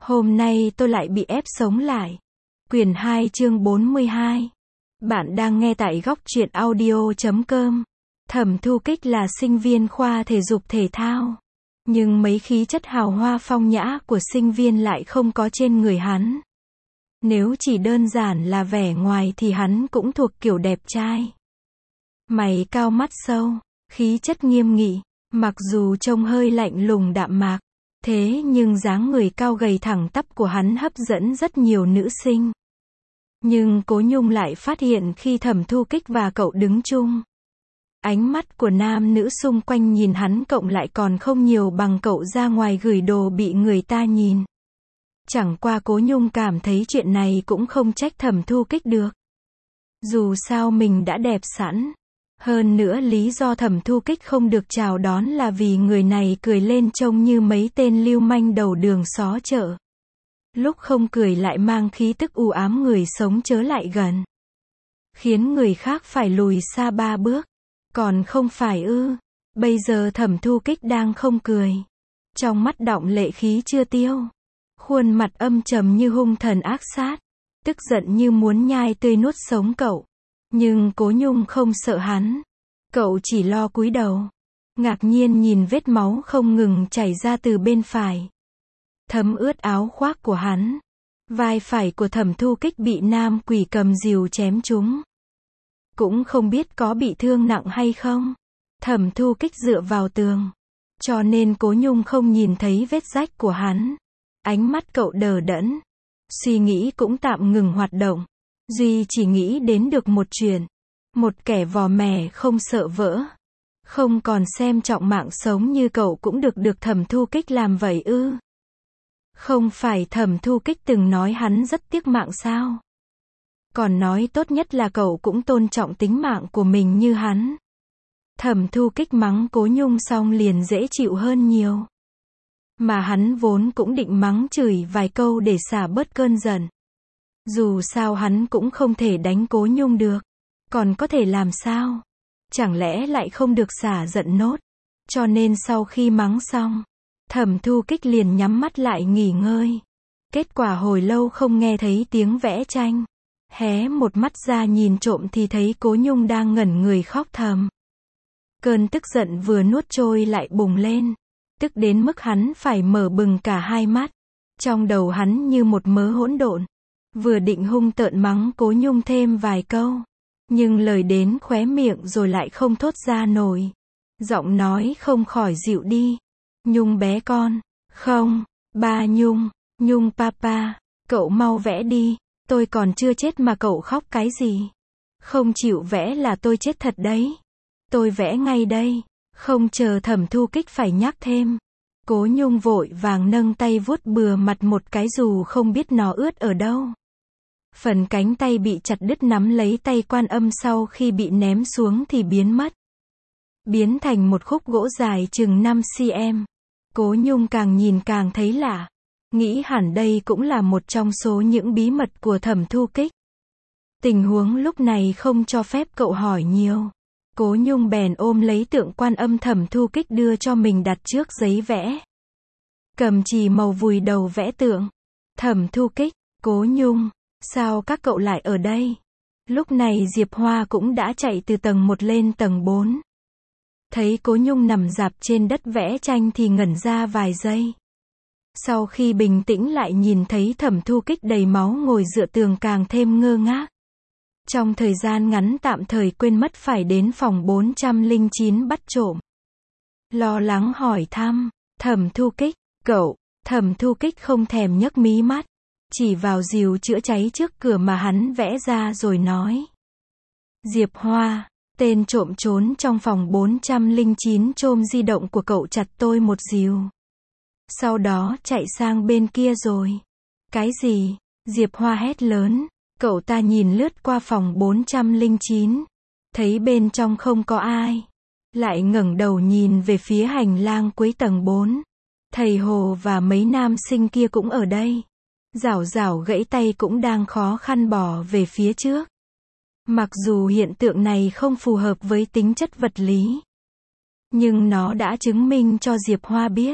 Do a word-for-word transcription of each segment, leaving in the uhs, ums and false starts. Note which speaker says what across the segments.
Speaker 1: Hôm nay tôi lại bị ép sống lại. Quyển hai chương bốn mươi hai. Bạn đang nghe tại góc truyện audio chấm com. Thẩm Thu Kích là sinh viên khoa thể dục thể thao. Nhưng mấy khí chất hào hoa phong nhã của sinh viên lại không có trên người hắn. Nếu chỉ đơn giản là vẻ ngoài thì hắn cũng thuộc kiểu đẹp trai. Mày cao mắt sâu, khí chất nghiêm nghị, mặc dù trông hơi lạnh lùng đạm mạc. Thế nhưng dáng người cao gầy thẳng tắp của hắn hấp dẫn rất nhiều nữ sinh. Nhưng Cố Nhung lại phát hiện khi Thẩm Thu Kích và cậu đứng chung, ánh mắt của nam nữ xung quanh nhìn hắn cộng lại còn không nhiều bằng cậu ra ngoài gửi đồ bị người ta nhìn. Chẳng qua Cố Nhung cảm thấy chuyện này cũng không trách Thẩm Thu Kích được. Dù sao mình đã đẹp sẵn. Hơn nữa lý do Thẩm Thu Kích không được chào đón là vì người này cười lên trông như mấy tên lưu manh đầu đường xó chợ. Lúc không cười lại mang khí tức u ám người sống chớ lại gần. Khiến người khác phải lùi xa ba bước. Còn không phải ư. Bây giờ Thẩm Thu Kích đang không cười. Trong mắt đọng lệ khí chưa tiêu. Khuôn mặt âm trầm như hung thần ác sát. Tức giận như muốn nhai tươi nuốt sống cậu. Nhưng Cố Nhung không sợ hắn. Cậu chỉ lo cúi đầu. Ngạc nhiên nhìn vết máu không ngừng chảy ra từ bên phải. Thấm ướt áo khoác của hắn. Vai phải của Thẩm Thu Kích bị nam quỷ cầm rìu chém trúng. Cũng không biết có bị thương nặng hay không. Thẩm Thu Kích dựa vào tường. Cho nên Cố Nhung không nhìn thấy vết rách của hắn. Ánh mắt cậu đờ đẫn. Suy nghĩ cũng tạm ngừng hoạt động. Duy chỉ nghĩ đến được một chuyện. Một kẻ vò mẻ không sợ vỡ. Không còn xem trọng mạng sống như cậu cũng được được Thẩm Thu Kích làm vậy ư. Không phải Thẩm Thu Kích từng nói hắn rất tiếc mạng sao. Còn nói tốt nhất là cậu cũng tôn trọng tính mạng của mình như hắn. Thẩm Thu Kích mắng Cố Nhung xong liền dễ chịu hơn nhiều. Mà hắn vốn cũng định mắng chửi vài câu để xả bớt cơn giận. Dù sao hắn cũng không thể đánh Cố Nhung được. Còn có thể làm sao? Chẳng lẽ lại không được xả giận nốt? Cho nên sau khi mắng xong, Thẩm Thu Kích liền nhắm mắt lại nghỉ ngơi. Kết quả hồi lâu không nghe thấy tiếng vẽ tranh. Hé một mắt ra nhìn trộm thì thấy Cố Nhung đang ngẩn người khóc thầm. Cơn tức giận vừa nuốt trôi lại bùng lên. Tức đến mức hắn phải mở bừng cả hai mắt. Trong đầu hắn như một mớ hỗn độn. Vừa định hung tợn mắng Cố Nhung thêm vài câu. Nhưng lời đến khóe miệng rồi lại không thốt ra nổi. Giọng nói không khỏi dịu đi. Nhung bé con. Không. Ba Nhung. Nhung papa. Cậu mau vẽ đi. Tôi còn chưa chết mà cậu khóc cái gì. Không chịu vẽ là tôi chết thật đấy. Tôi vẽ ngay đây. Không chờ Thẩm Thu Kích phải nhắc thêm. Cố Nhung vội vàng nâng tay vuốt bừa mặt một cái dù không biết nó ướt ở đâu. Phần cánh tay bị chặt đứt nắm lấy tay Quan Âm sau khi bị ném xuống thì biến mất. Biến thành một khúc gỗ dài chừng năm xăng-ti-mét. Cố Nhung càng nhìn càng thấy lạ. Nghĩ hẳn đây cũng là một trong số những bí mật của Thẩm Thu Kích. Tình huống lúc này không cho phép cậu hỏi nhiều. Cố Nhung bèn ôm lấy tượng Quan Âm Thẩm Thu Kích đưa cho mình đặt trước giấy vẽ. Cầm chì màu vùi đầu vẽ tượng. Thẩm Thu Kích, Cố Nhung, sao các cậu lại ở đây? Lúc này Diệp Hoa cũng đã chạy từ tầng một lên tầng bốn. Thấy Cố Nhung nằm rạp trên đất vẽ tranh thì ngẩn ra vài giây. Sau khi bình tĩnh lại nhìn thấy Thẩm Thu Kích đầy máu ngồi dựa tường càng thêm ngơ ngác. Trong thời gian ngắn tạm thời quên mất phải đến phòng bốn trăm lẻ chín bắt trộm. Lo lắng hỏi thăm, Thẩm Thu Kích, cậu, Thẩm Thu Kích không thèm nhấc mí mắt. Chỉ vào rìu chữa cháy trước cửa mà hắn vẽ ra rồi nói. Diệp Hoa, tên trộm trốn trong phòng bốn trăm lẻ chín trộm di động của cậu chặt tôi một rìu. Sau đó chạy sang bên kia rồi. Cái gì? Diệp Hoa hét lớn. Cậu ta nhìn lướt qua phòng bốn trăm lẻ chín. Thấy bên trong không có ai. Lại ngẩng đầu nhìn về phía hành lang cuối tầng bốn. Thầy Hồ và mấy nam sinh kia cũng ở đây. Rảo rảo gãy tay cũng đang khó khăn bò về phía trước. Mặc dù hiện tượng này không phù hợp với tính chất vật lý. Nhưng nó đã chứng minh cho Diệp Hoa biết.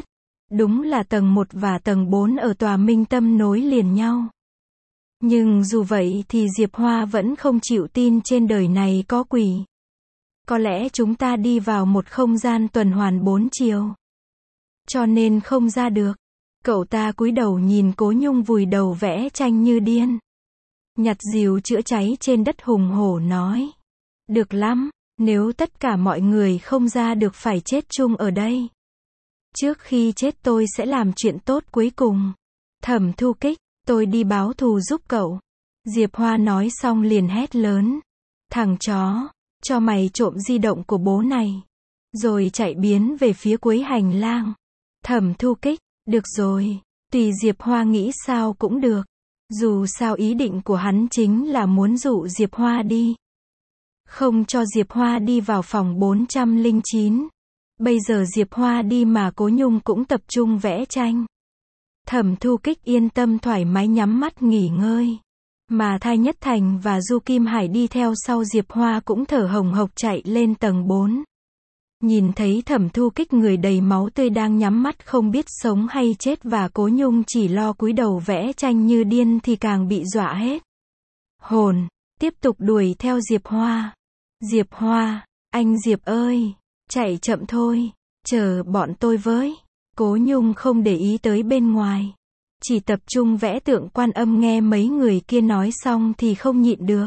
Speaker 1: Đúng là tầng một và tầng bốn ở tòa Minh Tâm nối liền nhau. Nhưng dù vậy thì Diệp Hoa vẫn không chịu tin trên đời này có quỷ. Có lẽ chúng ta đi vào một không gian tuần hoàn bốn chiều. Cho nên không ra được. Cậu ta cúi đầu nhìn Cố Nhung vùi đầu vẽ tranh như điên. Nhặt rìu chữa cháy trên đất hùng hổ nói. Được lắm, nếu tất cả mọi người không ra được phải chết chung ở đây. Trước khi chết tôi sẽ làm chuyện tốt cuối cùng. Thẩm Thu Kích, tôi đi báo thù giúp cậu. Diệp Hoa nói xong liền hét lớn. Thằng chó, cho mày trộm di động của bố này. Rồi chạy biến về phía cuối hành lang. Thẩm Thu Kích, được rồi, tùy Diệp Hoa nghĩ sao cũng được. Dù sao ý định của hắn chính là muốn dụ Diệp Hoa đi. Không cho Diệp Hoa đi vào phòng bốn trăm lẻ chín. Bây giờ Diệp Hoa đi mà Cố Nhung cũng tập trung vẽ tranh. Thẩm Thu Kích yên tâm thoải mái nhắm mắt nghỉ ngơi. Mà Thai Nhất Thành và Du Kim Hải đi theo sau Diệp Hoa cũng thở hồng hộc chạy lên tầng bốn. Nhìn thấy Thẩm Thu Kích người đầy máu tươi đang nhắm mắt không biết sống hay chết và Cố Nhung chỉ lo cúi đầu vẽ tranh như điên thì càng bị dọa hết hồn, tiếp tục đuổi theo Diệp Hoa. Diệp Hoa, anh Diệp ơi, chạy chậm thôi, chờ bọn tôi với. Cố Nhung không để ý tới bên ngoài, chỉ tập trung vẽ tượng Quan Âm. Nghe mấy người kia nói xong thì không nhịn được.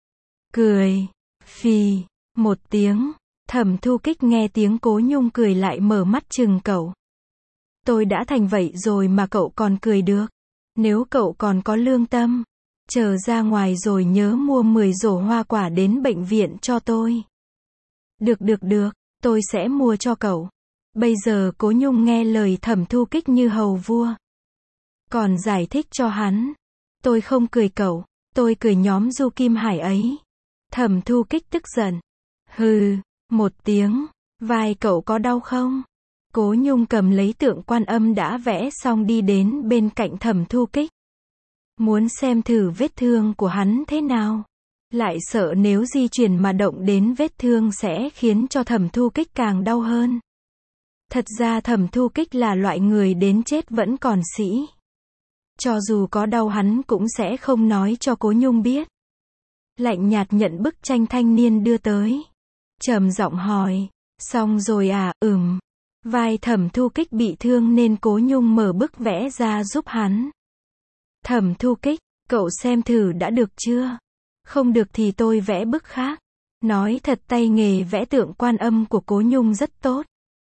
Speaker 1: Cười, phì, một tiếng. Thẩm Thu Kích nghe tiếng Cố Nhung cười lại mở mắt chừng cậu. Tôi đã thành vậy rồi mà cậu còn cười được. Nếu cậu còn có lương tâm, chờ ra ngoài rồi nhớ mua mười rổ hoa quả đến bệnh viện cho tôi. Được được được, tôi sẽ mua cho cậu. Bây giờ Cố Nhung nghe lời Thẩm Thu Kích như hầu vua. Còn giải thích cho hắn. Tôi không cười cậu, tôi cười nhóm Du Kim Hải ấy. Thẩm Thu Kích tức giận. Hừ, một tiếng, vai cậu có đau không? Cố Nhung cầm lấy tượng Quan Âm đã vẽ xong đi đến bên cạnh Thẩm Thu Kích. Muốn xem thử vết thương của hắn thế nào. Lại sợ nếu di chuyển mà động đến vết thương sẽ khiến cho Thẩm Thu Kích càng đau hơn. Thật ra Thẩm Thu Kích là loại người đến chết vẫn còn sĩ. Cho dù có đau hắn cũng sẽ không nói cho Cố Nhung biết. Lạnh nhạt nhận bức tranh thanh niên đưa tới. Trầm giọng hỏi, xong rồi à? Ừm. Vai Thẩm Thu Kích bị thương nên Cố Nhung mở bức vẽ ra giúp hắn. Thẩm Thu Kích, cậu xem thử đã được chưa? Không được thì tôi vẽ bức khác. Nói thật tay nghề vẽ tượng Quan Âm của Cố Nhung rất tốt.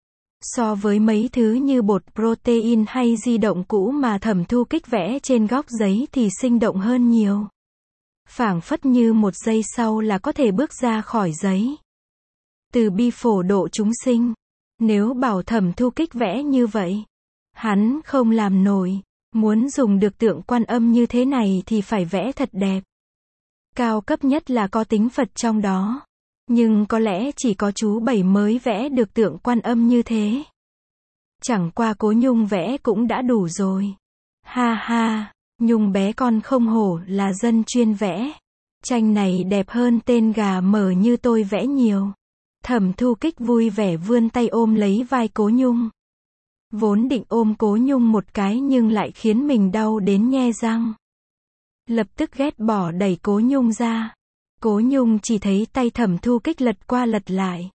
Speaker 1: So với mấy thứ như bột protein hay di động cũ mà Thẩm Thu Kích vẽ trên góc giấy thì sinh động hơn nhiều. Phảng phất như một giây sau là có thể bước ra khỏi giấy. Từ bi phổ độ chúng sinh. Nếu bảo Thẩm Thu Kích vẽ như vậy, hắn không làm nổi. Muốn dùng được tượng Quan Âm như thế này thì phải vẽ thật đẹp. Cao cấp nhất là có tính Phật trong đó. Nhưng có lẽ chỉ có chú Bảy mới vẽ được tượng Quan Âm như thế. Chẳng qua Cố Nhung vẽ cũng đã đủ rồi. Ha ha, Nhung bé con không hổ là dân chuyên vẽ. Tranh này đẹp hơn tên gà mờ như tôi vẽ nhiều. Thẩm Thu Kích vui vẻ vươn tay ôm lấy vai Cố Nhung. Vốn định ôm Cố Nhung một cái nhưng lại khiến mình đau đến nhe răng. Lập tức ghét bỏ đẩy Cố Nhung ra. Cố Nhung chỉ thấy tay Thẩm Thu Kích lật qua lật lại.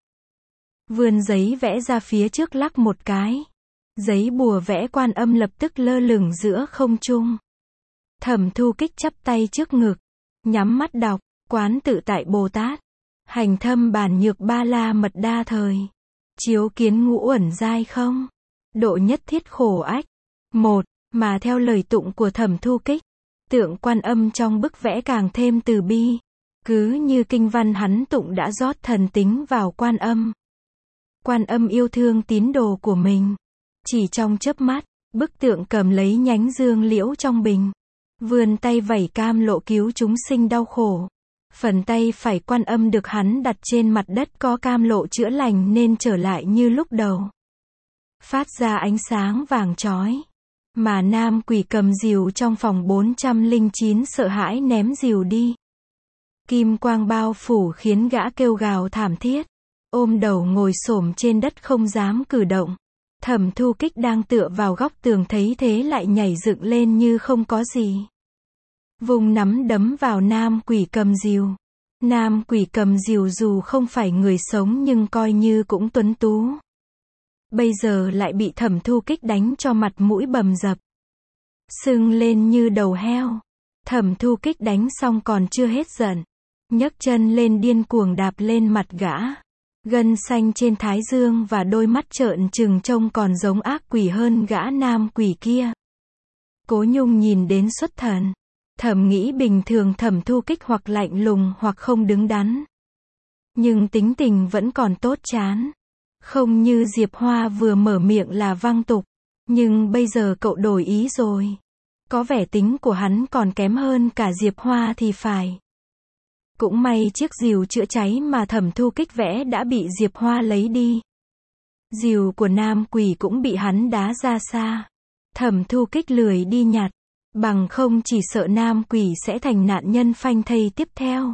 Speaker 1: Vươn giấy vẽ ra phía trước lắc một cái. Giấy bùa vẽ Quan Âm lập tức lơ lửng giữa không trung. Thẩm Thu Kích chắp tay trước ngực. Nhắm mắt đọc, quán tự tại Bồ Tát. Hành thâm bản nhược ba la mật đa thời. Chiếu kiến ngũ uẩn giai không. Độ nhất thiết khổ ách. Một, mà theo lời tụng của Thẩm Thu Kích. Tượng Quan Âm trong bức vẽ càng thêm từ bi. Cứ như kinh văn hắn tụng đã rót thần tính vào Quan Âm. Quan Âm yêu thương tín đồ của mình. Chỉ trong chớp mắt, bức tượng cầm lấy nhánh dương liễu trong bình. Vươn tay vẩy cam lộ cứu chúng sinh đau khổ. Phần tay phải Quan Âm được hắn đặt trên mặt đất có cam lộ chữa lành nên trở lại như lúc đầu. Phát ra ánh sáng vàng chói. Mà nam quỷ cầm rìu trong phòng bốn trăm lẻ chín sợ hãi ném rìu đi. Kim quang bao phủ khiến gã kêu gào thảm thiết. Ôm đầu ngồi xổm trên đất không dám cử động. Thẩm Thu Kích đang tựa vào góc tường thấy thế lại nhảy dựng lên như không có gì. Vùng nắm đấm vào nam quỷ cầm rìu. Nam quỷ cầm rìu dù không phải người sống nhưng coi như cũng tuấn tú. Bây giờ lại bị Thẩm Thu Kích đánh cho mặt mũi bầm dập. Sưng lên như đầu heo. Thẩm Thu Kích đánh xong còn chưa hết giận. Nhấc chân lên điên cuồng đạp lên mặt gã. Gân xanh trên thái dương và đôi mắt trợn trừng trông còn giống ác quỷ hơn gã nam quỷ kia. Cố Nhung nhìn đến xuất thần. Thầm nghĩ bình thường Thẩm Thu Kích hoặc lạnh lùng hoặc không đứng đắn. Nhưng tính tình vẫn còn tốt chán. Không như Diệp Hoa vừa mở miệng là văng tục. Nhưng bây giờ cậu đổi ý rồi. Có vẻ tính của hắn còn kém hơn cả Diệp Hoa thì phải. Cũng may chiếc rìu chữa cháy mà Thẩm Thu Kích vẽ đã bị Diệp Hoa lấy đi. Rìu của nam quỷ cũng bị hắn đá ra xa. Thẩm Thu Kích lười đi nhặt. Bằng không chỉ sợ nam quỷ sẽ thành nạn nhân phanh thây tiếp theo.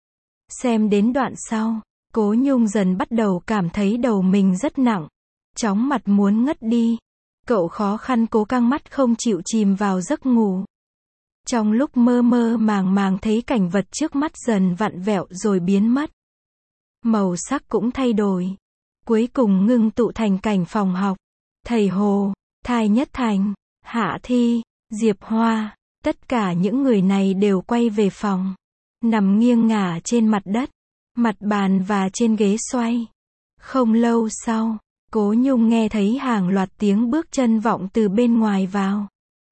Speaker 1: Xem đến đoạn sau, Cố Nhung dần bắt đầu cảm thấy đầu mình rất nặng. Chóng mặt muốn ngất đi. Cậu khó khăn cố căng mắt không chịu chìm vào giấc ngủ. Trong lúc mơ mơ màng màng thấy cảnh vật trước mắt dần vặn vẹo rồi biến mất. Màu sắc cũng thay đổi. Cuối cùng ngưng tụ thành cảnh phòng học. Thầy Hồ, Thai Nhất Thành, Hạ Thi, Diệp Hoa, tất cả những người này đều quay về phòng. Nằm nghiêng ngả trên mặt đất, mặt bàn và trên ghế xoay. Không lâu sau, Cố Nhung nghe thấy hàng loạt tiếng bước chân vọng từ bên ngoài vào.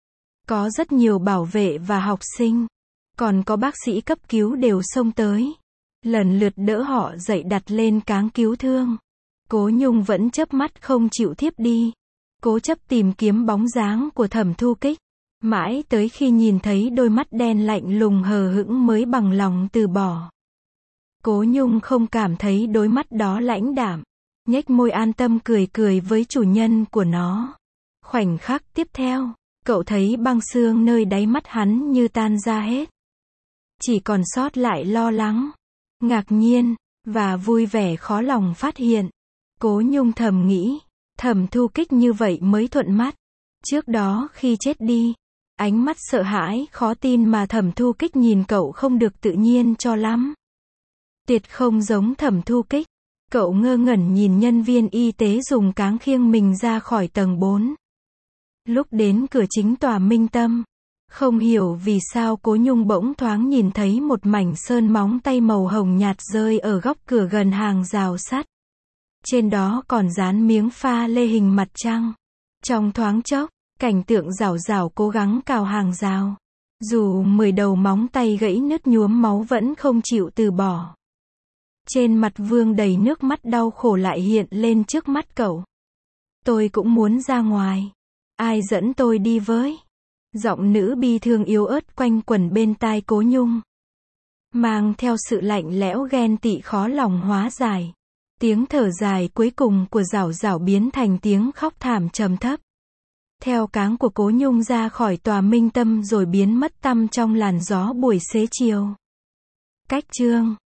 Speaker 1: Có rất nhiều bảo vệ và học sinh. Còn có bác sĩ cấp cứu đều xông tới. Lần lượt đỡ họ dậy đặt lên cáng cứu thương. Cố Nhung vẫn chớp mắt không chịu thiếp đi. Cố chấp tìm kiếm bóng dáng của Thẩm Thu Kích. Mãi tới khi nhìn thấy đôi mắt đen lạnh lùng hờ hững mới bằng lòng từ bỏ. Cố Nhung không cảm thấy đôi mắt đó lãnh đạm. Nhếch môi an tâm cười cười với chủ nhân của nó. Khoảnh khắc tiếp theo, cậu thấy băng xương nơi đáy mắt hắn như tan ra hết. Chỉ còn sót lại lo lắng, ngạc nhiên, và vui vẻ khó lòng phát hiện. Cố Nhung thầm nghĩ, Thẩm Thu Kích như vậy mới thuận mắt. Trước đó khi chết đi, ánh mắt sợ hãi, khó tin mà Thẩm Thu Kích nhìn cậu không được tự nhiên cho lắm. Tuyệt không giống Thẩm Thu Kích. Cậu ngơ ngẩn nhìn nhân viên y tế dùng cáng khiêng mình ra khỏi tầng bốn. Lúc đến cửa chính tòa Minh Tâm, không hiểu vì sao Cố Nhung bỗng thoáng nhìn thấy một mảnh sơn móng tay màu hồng nhạt rơi ở góc cửa gần hàng rào sắt. Trên đó còn dán miếng pha lê hình mặt trăng. Trong thoáng chốc, cảnh tượng rảo rảo cố gắng cào hàng rào. Dù mười đầu móng tay gãy nứt nhuốm máu vẫn không chịu từ bỏ. Trên mặt Vương đầy nước mắt đau khổ lại hiện lên trước mắt cậu. Tôi cũng muốn ra ngoài. Ai dẫn tôi đi với? Giọng nữ bi thương yếu ớt quanh quẩn bên tai Cố Nhung. Mang theo sự lạnh lẽo ghen tị khó lòng hóa giải. Tiếng thở dài cuối cùng của Giảo Giảo biến thành tiếng khóc thảm trầm thấp. Theo cáng của Cố Nhung ra khỏi tòa Minh Tâm rồi biến mất tăm trong làn gió buổi xế chiều. Cách chương